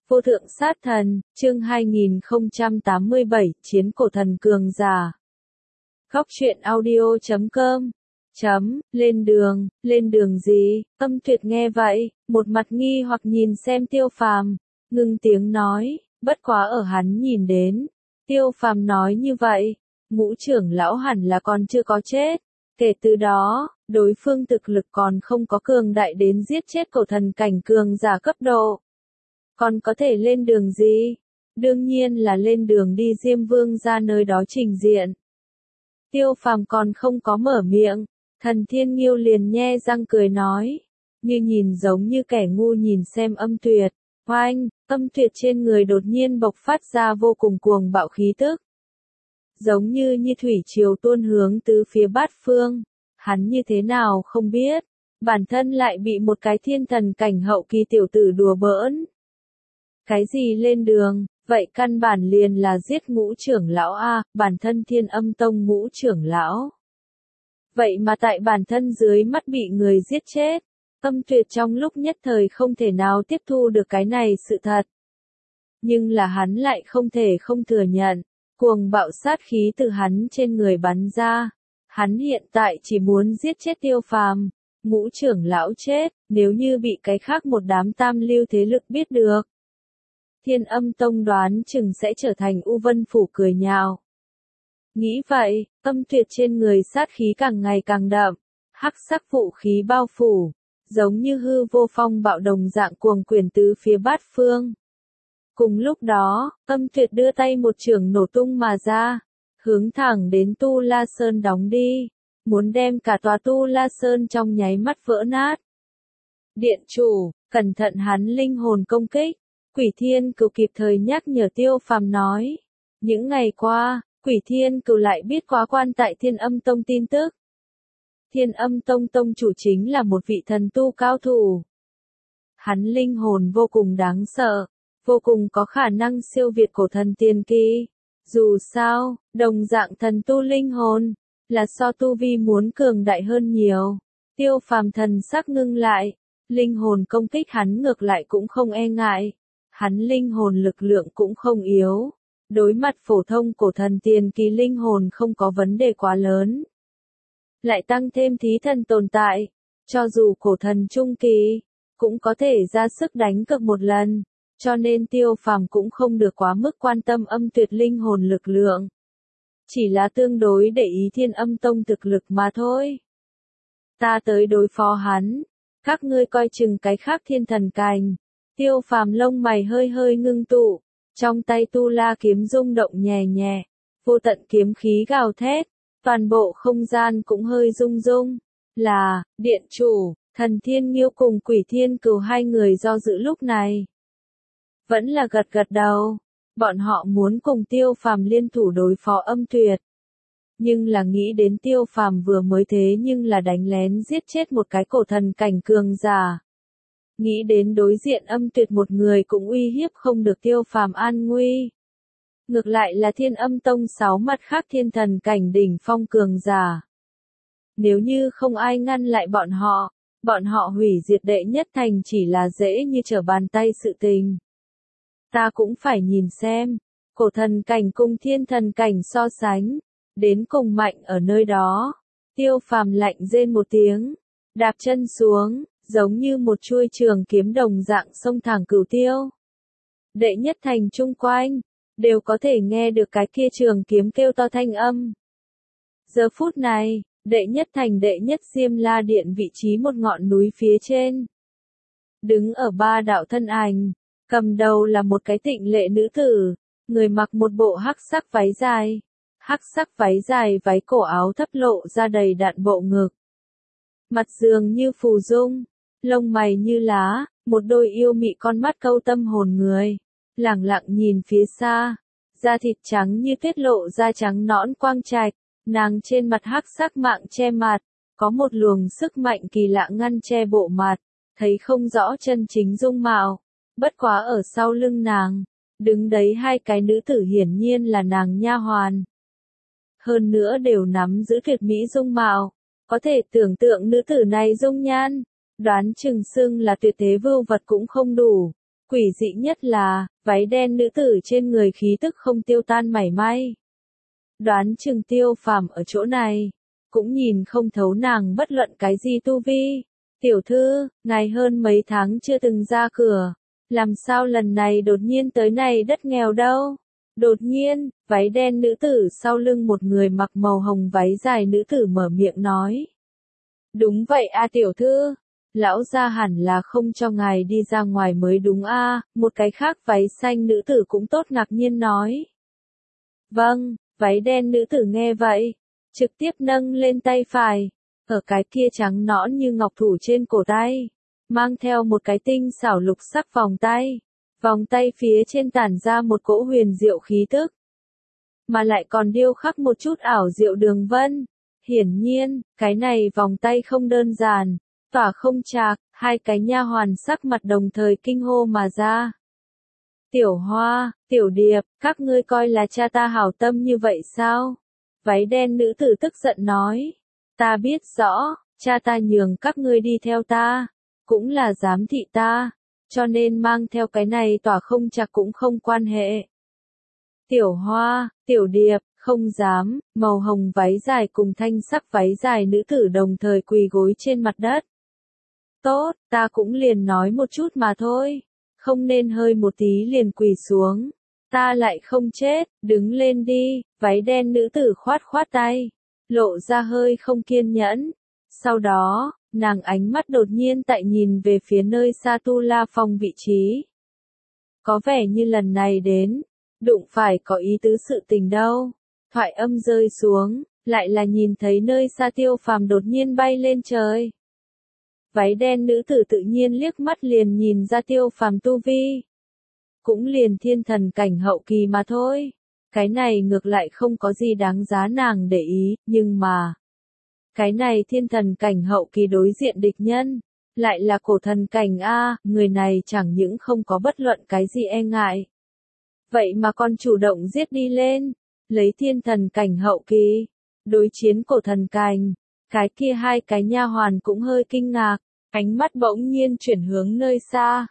Vô thượng sát thần, chương 2087, chiến cổ thần cường giả. Góc truyện audio.com lên đường gì? Tâm Tuyệt nghe vậy, một mặt nghi hoặc nhìn xem Tiêu Phàm, ngưng tiếng nói, bất quá ở hắn nhìn đến. Tiêu Phàm nói như vậy, Ngũ trưởng lão hẳn là còn chưa có chết. Kể từ đó, đối phương thực lực còn không có cường đại đến giết chết cổ thần cảnh cường giả cấp độ. Còn có thể lên đường gì? Đương nhiên là lên đường đi Diêm Vương ra nơi đó trình diện. Tiêu Phàm còn không có mở miệng, Thần Thiên Nghiêu liền nhe răng cười nói, như nhìn giống như kẻ ngu nhìn xem Âm Tuyệt. Oanh, Âm Tuyệt trên người đột nhiên bộc phát ra vô cùng cuồng bạo khí tức. Giống như thủy triều tuôn hướng tứ phía bát phương. Hắn như thế nào không biết, bản thân lại bị một cái thiên thần cảnh hậu kỳ tiểu tử đùa bỡn. Cái gì lên đường, vậy căn bản liền là giết Ngũ trưởng lão a, bản thân Thiên Âm Tông Ngũ trưởng lão. Vậy mà tại bản thân dưới mắt bị người giết chết. Âm Tuyệt trong lúc nhất thời không thể nào tiếp thu được cái này sự thật. Nhưng là hắn lại không thể không thừa nhận, cuồng bạo sát khí từ hắn trên người bắn ra. Hắn hiện tại chỉ muốn giết chết Tiêu Phàm. Ngũ trưởng lão chết, nếu như bị cái khác một đám tam lưu thế lực biết được. Thiên Âm Tông đoán chừng sẽ trở thành U Vân Phủ cười nhạo. Nghĩ vậy, Âm Tuyệt trên người sát khí càng ngày càng đậm, hắc sắc vũ khí bao phủ, giống như hư vô phong bạo đồng dạng cuồng quyền tứ phía bát phương. Cùng lúc đó, Âm Tuyệt đưa tay một chưởng nổ tung mà ra, hướng thẳng đến Tu La Sơn đóng đi, muốn đem cả tòa Tu La Sơn trong nháy mắt vỡ nát. Điện chủ, cẩn thận hắn linh hồn công kích. Quỷ Thiên Cừu kịp thời nhắc nhở Tiêu Phàm nói. Những ngày qua, Quỷ Thiên Cừu lại biết quá quan tại Thiên Âm Tông tin tức. Thiên Âm Tông tông chủ chính là một vị thần tu cao thủ. Hắn linh hồn vô cùng đáng sợ, vô cùng có khả năng siêu việt cổ thần tiền kỳ. Dù sao, đồng dạng thần tu linh hồn, là so tu vi muốn cường đại hơn nhiều. Tiêu Phàm thần sắc ngưng lại, linh hồn công kích hắn ngược lại cũng không e ngại. Hắn linh hồn lực lượng cũng không yếu. Đối mặt phổ thông cổ thần tiền kỳ linh hồn không có vấn đề quá lớn. Lại tăng thêm thí thần tồn tại. Cho dù cổ thần trung kỳ, cũng có thể ra sức đánh cược một lần. Cho nên Tiêu Phàm cũng không được quá mức quan tâm Âm Tuyệt linh hồn lực lượng. Chỉ là tương đối để ý Thiên Âm Tông thực lực mà thôi. Ta tới đối phó hắn. Các ngươi coi chừng cái khác thiên thần cảnh. Tiêu Phàm lông mày hơi hơi ngưng tụ, trong tay tu la kiếm rung động nhẹ nhẹ, vô tận kiếm khí gào thét, toàn bộ không gian cũng hơi rung rung. Là, điện chủ, Thần Thiên Nghiêu cùng Quỷ Thiên Cừu hai người do dự lúc này. Vẫn là gật gật đầu, bọn họ muốn cùng Tiêu Phàm liên thủ đối phó Âm Tuyệt. Nhưng là nghĩ đến Tiêu Phàm vừa mới thế nhưng là đánh lén giết chết một cái cổ thần cảnh cường giả. Nghĩ đến đối diện Âm Tuyệt một người cũng uy hiếp không được Tiêu Phàm an nguy. Ngược lại là Thiên Âm Tông 6 mặt khác thiên thần cảnh đỉnh phong cường giả. Nếu như không ai ngăn lại bọn họ hủy diệt Đệ Nhất Thành chỉ là dễ như trở bàn tay sự tình. Ta cũng phải nhìn xem, cổ thần cảnh cùng thiên thần cảnh so sánh, đến cùng mạnh ở nơi đó. Tiêu Phàm lạnh rên một tiếng, đạp chân xuống. Giống như một chuôi trường kiếm đồng dạng xông thẳng Cửu Tiêu. Đệ Nhất Thành chung quanh, đều có thể nghe được cái kia trường kiếm kêu to thanh âm. Giờ phút này, Đệ Nhất Thành Đệ Nhất Diêm La Điện vị trí một ngọn núi phía trên. Đứng ở ba đạo thân ảnh, cầm đầu là một cái tịnh lệ nữ tử, người mặc một bộ hắc sắc váy dài. Hắc sắc váy dài váy cổ áo thấp lộ ra đầy đặn bộ ngực. Mặt dường như phù dung. Lông mày như lá, một đôi yêu mị con mắt câu tâm hồn người, lẳng lặng nhìn phía xa, da thịt trắng như tuyết lộ da trắng nõn quang trạch, nàng trên mặt hắc sắc mạng che mặt, có một luồng sức mạnh kỳ lạ ngăn che bộ mặt, thấy không rõ chân chính dung mạo, bất quá ở sau lưng nàng, đứng đấy hai cái nữ tử hiển nhiên là nàng nha hoàn. Hơn nữa đều nắm giữ tuyệt mỹ dung mạo, có thể tưởng tượng nữ tử này dung nhan. Đoán chừng xưng là tuyệt thế vưu vật cũng không đủ. Quỷ dị nhất là, váy đen nữ tử trên người khí tức không tiêu tan mảy may. Đoán chừng Tiêu Phàm ở chỗ này, cũng nhìn không thấu nàng bất luận cái gì tu vi. Tiểu thư, ngài hơn mấy tháng chưa từng ra cửa, làm sao lần này đột nhiên tới này đất nghèo đâu? Đột nhiên, váy đen nữ tử sau lưng một người mặc màu hồng váy dài nữ tử mở miệng nói. Đúng vậy a tiểu thư, lão gia hẳn là không cho ngài đi ra ngoài mới đúng a. Một cái khác váy xanh nữ tử cũng tốt ngạc nhiên nói. Vâng, váy đen nữ tử nghe vậy, trực tiếp nâng lên tay phải, ở cái kia trắng nõn như ngọc thủ trên cổ tay, mang theo một cái tinh xảo lục sắc vòng tay phía trên tản ra một cỗ huyền diệu khí tức, mà lại còn điêu khắc một chút ảo diệu đường vân. Hiển nhiên, cái này vòng tay không đơn giản, tỏa không chạc, hai cái nha hoàn sắc mặt đồng thời kinh hô mà ra. Tiểu Hoa, Tiểu Điệp, các ngươi coi là cha ta hảo tâm như vậy sao? Váy đen nữ tử tức giận nói. Ta biết rõ, cha ta nhường các ngươi đi theo ta, cũng là giám thị ta, cho nên mang theo cái này tỏa không chạc cũng không quan hệ. Tiểu Hoa, Tiểu Điệp, không dám, màu hồng váy dài cùng thanh sắc váy dài nữ tử đồng thời quỳ gối trên mặt đất. Tốt, ta cũng liền nói một chút mà thôi, không nên hơi một tí liền quỳ xuống. Ta lại không chết, đứng lên đi, váy đen nữ tử khoát khoát tay, lộ ra hơi không kiên nhẫn. Sau đó, nàng ánh mắt đột nhiên tại nhìn về phía nơi xa Tu La Phong vị trí. Có vẻ như lần này đến, đụng phải có ý tứ sự tình đâu. Thoại âm rơi xuống, lại là nhìn thấy nơi xa Tiêu Phàm đột nhiên bay lên trời. Váy đen nữ tử tự nhiên liếc mắt liền nhìn ra Tiêu Phàm tu vi. Cũng liền thiên thần cảnh hậu kỳ mà thôi. Cái này ngược lại không có gì đáng giá nàng để ý, nhưng mà cái này thiên thần cảnh hậu kỳ đối diện địch nhân, lại là cổ thần cảnh a, người này chẳng những không có bất luận cái gì e ngại. Vậy mà còn chủ động giết đi lên, lấy thiên thần cảnh hậu kỳ, đối chiến cổ thần cảnh. Cái kia hai cái nha hoàn cũng hơi kinh ngạc, ánh mắt bỗng nhiên chuyển hướng nơi xa.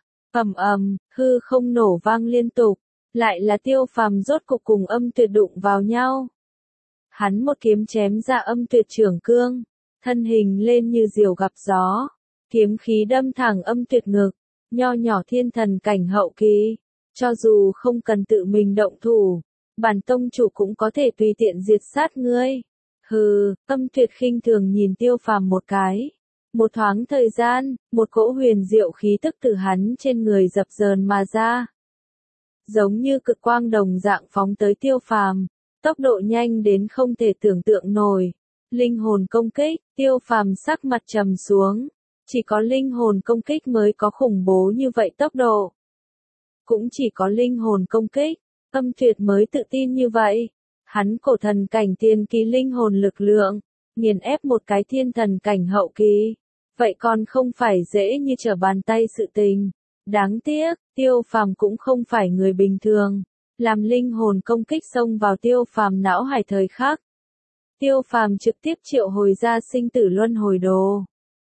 Hư không nổ vang liên tục, lại là Tiêu Phàm rốt cục cùng Âm Tuyệt đụng vào nhau. Hắn một kiếm chém ra Âm Tuyệt trưởng cương, thân hình lên như diều gặp gió, kiếm khí đâm thẳng Âm Tuyệt ngực, nho nhỏ thiên thần cảnh hậu kỳ, cho dù không cần tự mình động thủ, bản tông chủ cũng có thể tùy tiện diệt sát ngươi. Hừ, Âm Tuyệt khinh thường nhìn Tiêu Phàm một cái. Một thoáng thời gian, một cỗ huyền diệu khí tức từ hắn trên người dập dờn mà ra. Giống như cực quang đồng dạng phóng tới Tiêu Phàm, tốc độ nhanh đến không thể tưởng tượng nổi. Linh hồn công kích, Tiêu Phàm sắc mặt trầm xuống. Chỉ có linh hồn công kích mới có khủng bố như vậy tốc độ. Cũng chỉ có linh hồn công kích, Âm Tuyệt mới tự tin như vậy. Hắn cổ thần cảnh tiên kỳ linh hồn lực lượng, nghiền ép một cái thiên thần cảnh hậu kỳ. Vậy còn không phải dễ như trở bàn tay sự tình. Đáng tiếc, Tiêu Phàm cũng không phải người bình thường. Làm linh hồn công kích xông vào Tiêu Phàm não hải thời khắc. Tiêu Phàm trực tiếp triệu hồi ra sinh tử luân hồi đồ.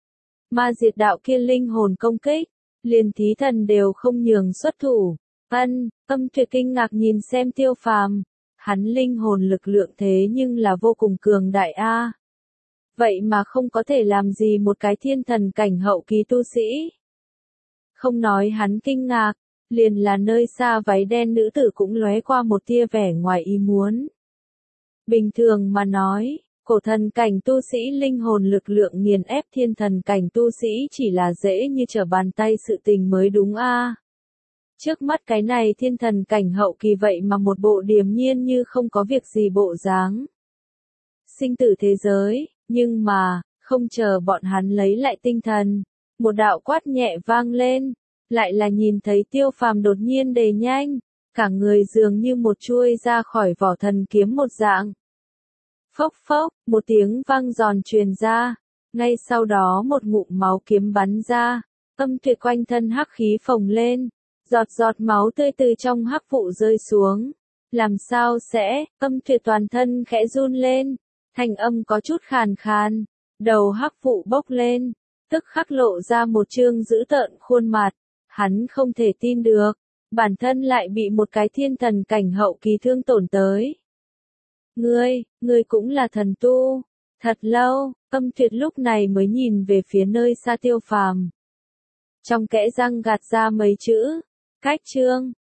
Ma diệt đạo kia linh hồn công kích, liền thí thần đều không nhường xuất thủ. Âm Tuyệt kinh ngạc nhìn xem Tiêu Phàm. Hắn linh hồn lực lượng thế nhưng là vô cùng cường đại a. Vậy mà không có thể làm gì một cái thiên thần cảnh hậu kỳ tu sĩ. Không nói hắn kinh ngạc, liền là nơi xa váy đen nữ tử cũng lóe qua một tia vẻ ngoài ý muốn. Bình thường mà nói, cổ thần cảnh tu sĩ linh hồn lực lượng nghiền ép thiên thần cảnh tu sĩ chỉ là dễ như trở bàn tay sự tình mới đúng a. Trước mắt cái này thiên thần cảnh hậu kỳ vậy mà một bộ điềm nhiên như không có việc gì bộ dáng. Sinh tử thế giới, nhưng mà, không chờ bọn hắn lấy lại tinh thần, một đạo quát nhẹ vang lên, lại là nhìn thấy Tiêu Phàm đột nhiên đề nhanh, cả người dường như một chuôi ra khỏi vỏ thần kiếm một dạng. Phốc phốc, một tiếng vang giòn truyền ra, ngay sau đó một ngụm máu kiếm bắn ra, Âm Tuyệt quanh thân hắc khí phồng lên, giọt giọt máu tươi từ trong hắc vụ rơi xuống. Làm sao sẽ, Âm Tuyệt toàn thân khẽ run lên, thanh âm có chút khàn khàn, đầu hắc vụ bốc lên, tức khắc lộ ra một trương dữ tợn khuôn mặt, Hắn không thể tin được, bản thân lại bị một cái thiên thần cảnh hậu kỳ thương tổn tới. Ngươi cũng là thần tu. Thật lâu, Âm Tuyệt lúc này mới nhìn về phía nơi xa Tiêu Phàm. Trong kẽ răng gạt ra mấy chữ, cách chương.